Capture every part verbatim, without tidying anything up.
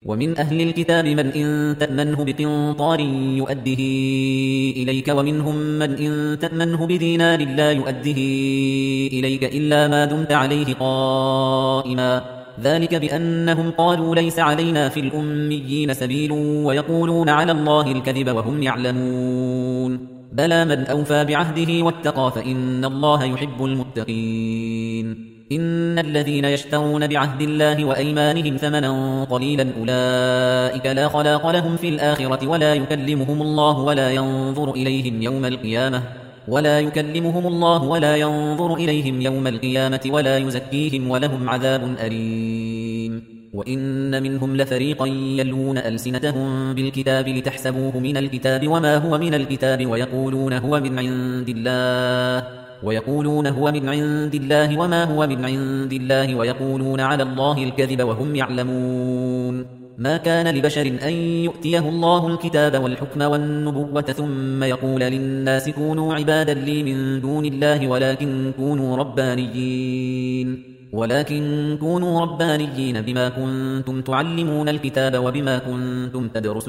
ومن أهل الكتاب من إن تأمنه بقنطار يؤده إليك ومنهم من إن تأمنه بدينار لا يؤده إليك إلا ما دمت عليه قائما ذلك بأنهم قالوا ليس علينا في الأميين سبيل ويقولون على الله الكذب وهم يعلمون بلى من أوفى بعهده واتقى فإن الله يحب المتقين إن الذين يشترون بعهد الله وأيمانهم ثمنا قليلا أولئك لا خلاق لهم في الآخرة ولا يكلمهم الله ولا ينظر إليهم يوم القيامة ولا يكلمهم الله ولا ينظر إليهم يوم القيامة ولا يزكيهم ولهم عذاب أليم وإن منهم لفريقا يلوون ألسنتهم بالكتاب لتحسبوه من الكتاب وما هو من الكتاب ويقولون هو من عند الله ويقولون هو من عند الله وما هو من عند الله ويقولون على الله الكذب وهم يعلمون ما كان لبشر أن يؤتيه الله الكتاب والحكم والنبوة ثم يقول للناس كونوا عبادا لي من دون الله ولكن كونوا ربانيين ولكن كونوا ربانيين بما كنتم تعلمون الكتاب وبما كنتم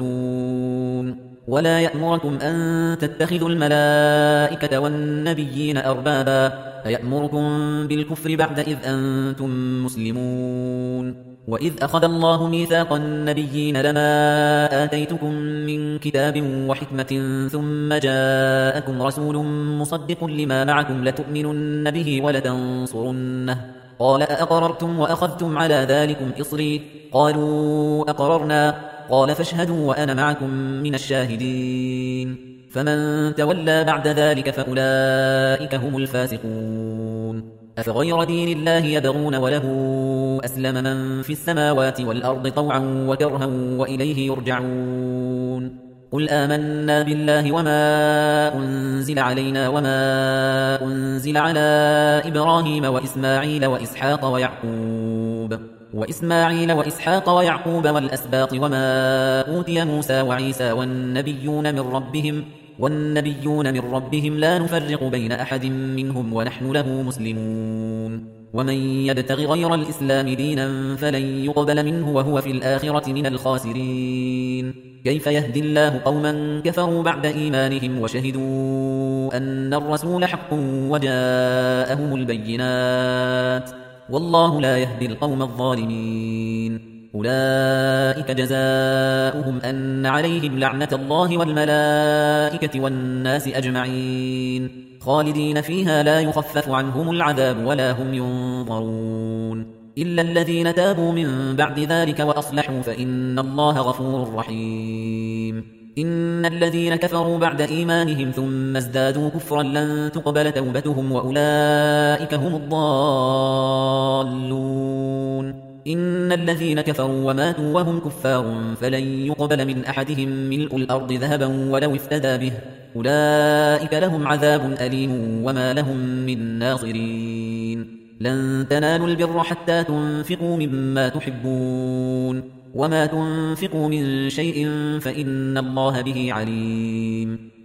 تدرسون ولا يأمركم أن تتخذوا الملائكة والنبيين أربابا أيأمركم بالكفر بعد إذ أنتم مسلمون وإذ أخذ الله ميثاق النبيين لما آتيتكم من كتاب وحكمة ثم جاءكم رسول مصدق لما معكم لتؤمنن به ولتنصرنه قال أأقررتم وأخذتم على ذلكم إصري قالوا أقررنا قال فاشهدوا وأنا معكم من الشاهدين فمن تولى بعد ذلك فأولئك هم الفاسقون أفغير دين الله يبغون وله أسلم من في السماوات والأرض طوعا وكرها وإليه يرجعون قل آمنا بالله وما أنزل علينا وما أنزل على إبراهيم وإسماعيل وإسحاق ويعقوب وإسماعيل وإسحاق ويعقوب والأسباط وما أوتي موسى وعيسى والنبيون من ربهم والنبيون من ربهم لا نفرق بين أحد منهم ونحن له مسلمون ومن يبتغ غير الإسلام دينا فلن يقبل منه وهو في الآخرة من الخاسرين كيف يهدي الله قوما كفروا بعد إيمانهم وشهدوا أن الرسول حق وجاءهم البينات والله لا يهدي القوم الظالمين أولئك جزاؤهم أن عليهم لعنة الله والملائكة والناس أجمعين خالدين فيها لا يخفف عنهم العذاب ولا هم ينظرون إلا الذين تابوا من بعد ذلك وأصلحوا فإن الله غفور رحيم إن الذين كفروا بعد إيمانهم ثم ازدادوا كفرا لن تقبل توبتهم وأولئك هم الضالون إن الذين كفروا وماتوا وهم كفار فلن يقبل من أحدهم ملء الأرض ذهبا ولو افتدى به أولئك لهم عذاب أليم وما لهم من ناصرين لن تنالوا البر حتى تنفقوا مما تحبون وما تنفقوا من شيء فإن الله به عليم